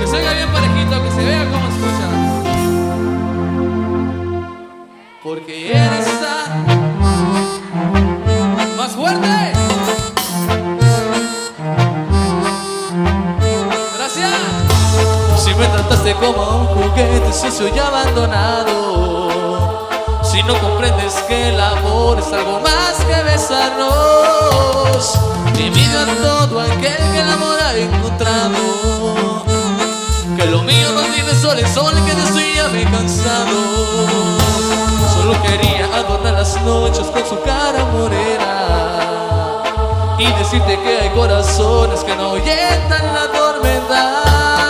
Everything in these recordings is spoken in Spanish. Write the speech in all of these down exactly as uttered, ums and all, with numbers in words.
se oiga bien parejito, que se vea cómo escucha. Porque eres tan más fuerte. Gracias. Si me trataste como a un juguete sucio y abandonado, si no comprendes que el amor es algo más que besarnos, envidio a todo aquel que el amor ha encontrado, que lo mío no tiene sol, el sol que te estoy ya me he cansado. Solo quería adornar las noches con su cara morena y decirte que hay corazones que no ahuyentan la tormenta.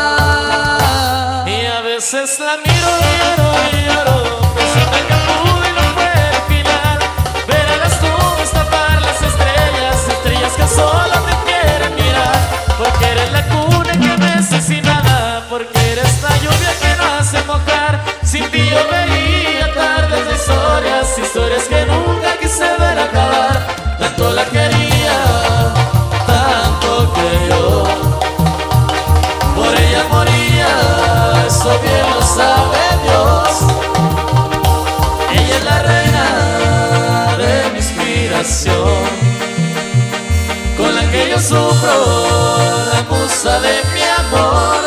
Y a veces la miro y lloro y lloro, pensando que pude y no fue el final. Ver a las nubes tapar las estrellas, estrellas que solo te quieren mirar. Porque eres la cuna que me asesinaba, porque eres la lluvia que no hace mojar. Sin ti yo veía tardes de historias, historias que nunca quise ver acabar. Tanto la quería, tanto que yo por ella moría, eso bien lo sabe Dios. Ella es la reina de mi inspiración, con la que yo sufro, la musa de mi amor.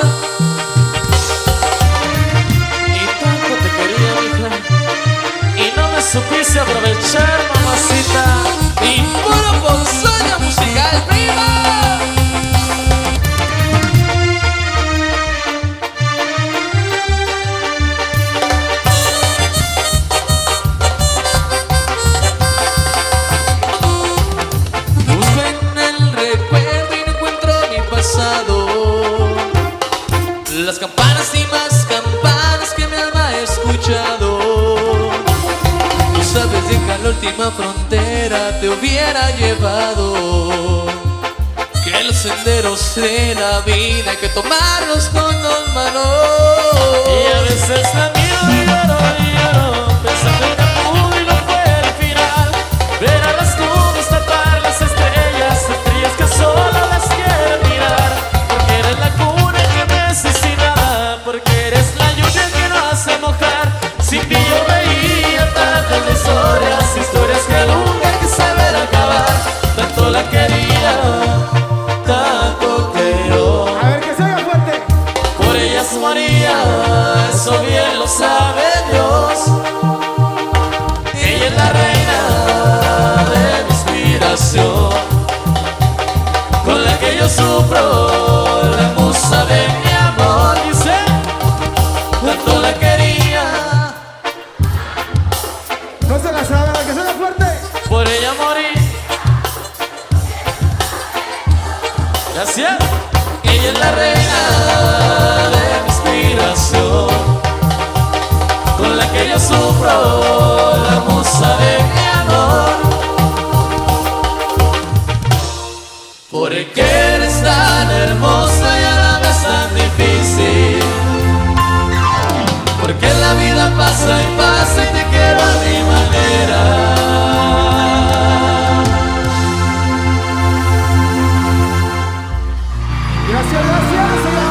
Y tanto te quería, mija, y no me supiste aprovechar, mamacita. Y puro ponzoña musical, prima. Busco en el recuerdo y no encuentro mi pasado, las campanas y más campanas que mi alma ha escuchado. Tú sabes bien que a la última frontera te hubiera llevado, que los senderos de la vida hay que tomarlos con dos manos. Y a veces la miro y lloro y lloro, pensando que pude y no fue el final. Ver a las nubes tapar las estrellas, estrellas que solo las quiero mirar. Porque eres la cuna que me asesinaba, porque eres la lluvia que no hace mojar. Sin ti yo veía tantas historias, historias que nunca quise ver acabar. Tanto la quería, tanto que yo A ver, que se oiga fuerte. por ellas moría, eso bien lo sabe Dios. Ella es la reina de mi inspiración, con la que yo sufro, la musa de mi amor. Dice, tanto la quería, No se la saben, que se oiga fuerte. por ella morí. Gracias. Ella es la reina de mi inspiración, con la que yo sufro, la musa de mi amor. Porque eres tan hermosa y a la vez tan difícil, porque la vida pasa y pasa y te quiero a mi manera. Gracias, gracias,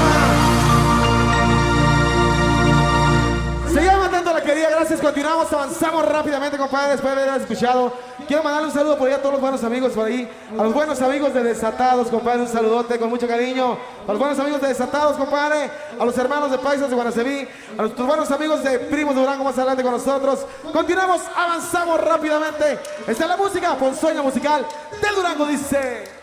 se llama. Se llama tanto la querida, gracias. Continuamos, avanzamos rápidamente, compadre, después de haber escuchado. Quiero mandarle un saludo por ahí a todos los buenos amigos por ahí, a los buenos amigos de Desatados, compadre, un saludote con mucho cariño. A los buenos amigos de Desatados, compadre, a los hermanos de Paisas de Guanaceví, a nuestros buenos amigos de Primos de Durango más adelante con nosotros. Continuamos, avanzamos rápidamente. Esta es la música, ponzoña musical de Durango, dice.